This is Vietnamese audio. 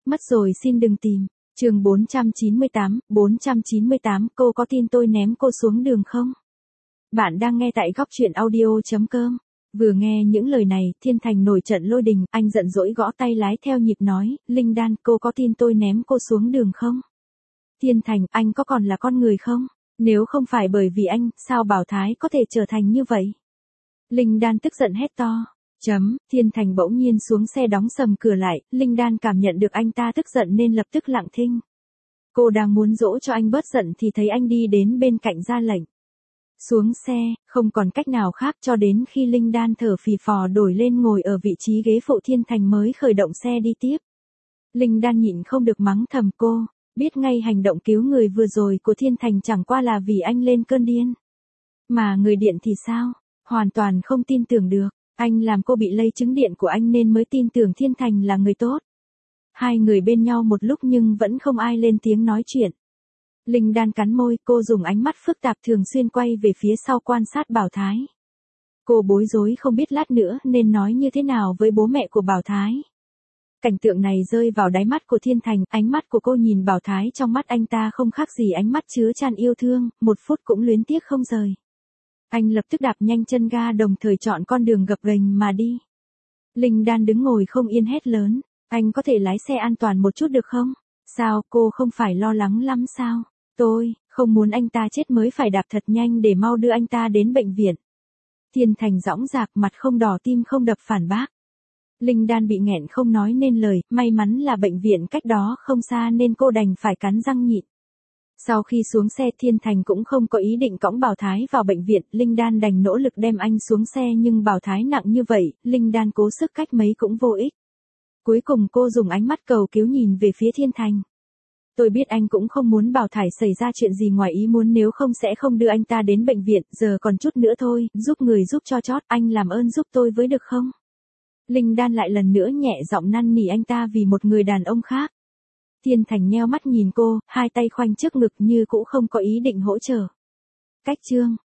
Mất rồi xin đừng tìm. Chương 498, cô có tin tôi ném cô xuống đường không? Bạn đang nghe tại góc truyện audio.com. Vừa nghe những lời này, Thiên Thành nổi trận lôi đình, anh giận dỗi gõ tay lái theo nhịp nói, Linh Đan, cô có tin tôi ném cô xuống đường không? Thiên Thành, anh có còn là con người không? Nếu không phải bởi vì anh, sao Bảo Thái có thể trở thành như vậy? Linh Đan tức giận hét to. Thiên Thành bỗng nhiên xuống xe đóng sầm cửa lại, Linh Đan cảm nhận được anh ta tức giận nên lập tức lặng thinh. Cô đang muốn dỗ cho anh bớt giận thì thấy anh đi đến bên cạnh ra lệnh. Xuống xe, không còn cách nào khác cho đến khi Linh Đan thở phì phò đổi lên ngồi ở vị trí ghế phụ Thiên Thành mới khởi động xe đi tiếp. Linh Đan nhịn không được mắng thầm cô, biết ngay hành động cứu người vừa rồi của Thiên Thành chẳng qua là vì anh lên cơn điên. Mà người điện thì sao? Hoàn toàn không tin tưởng được. Anh làm cô bị lây chứng điện của anh nên mới tin tưởng Thiên Thành là người tốt. Hai người bên nhau một lúc nhưng vẫn không ai lên tiếng nói chuyện. Linh Đan cắn môi, cô dùng ánh mắt phức tạp thường xuyên quay về phía sau quan sát Bảo Thái. Cô bối rối không biết lát nữa nên nói như thế nào với bố mẹ của Bảo Thái. Cảnh tượng này rơi vào đáy mắt của Thiên Thành, ánh mắt của cô nhìn Bảo Thái trong mắt anh ta không khác gì ánh mắt chứa chan yêu thương, một phút cũng luyến tiếc không rời. Anh lập tức đạp nhanh chân ga đồng thời chọn con đường gập ghềnh mà đi. Linh Đan đứng ngồi không yên hét lớn, anh có thể lái xe an toàn một chút được không? Sao, cô không phải lo lắng lắm sao? Tôi không muốn anh ta chết mới phải đạp thật nhanh để mau đưa anh ta đến bệnh viện. Thiên Thành dõng dạc, mặt không đỏ tim không đập phản bác. Linh Đan bị nghẹn không nói nên lời, may mắn là bệnh viện cách đó không xa nên cô đành phải cắn răng nhịn. Sau khi xuống xe, Thiên Thành cũng không có ý định cõng Bảo Thái vào bệnh viện, Linh Đan đành nỗ lực đem anh xuống xe nhưng Bảo Thái nặng như vậy, Linh Đan cố sức cách mấy cũng vô ích. Cuối cùng cô dùng ánh mắt cầu cứu nhìn về phía Thiên Thành. Tôi biết anh cũng không muốn Bảo Thái xảy ra chuyện gì ngoài ý muốn, nếu không sẽ không đưa anh ta đến bệnh viện, giờ còn chút nữa thôi, giúp người giúp cho chót, anh làm ơn giúp tôi với được không? Linh Đan lại lần nữa nhẹ giọng năn nỉ anh ta vì một người đàn ông khác. Thiên Thành nheo mắt nhìn cô, hai tay khoanh trước ngực như cũ không có ý định hỗ trợ. Cách chương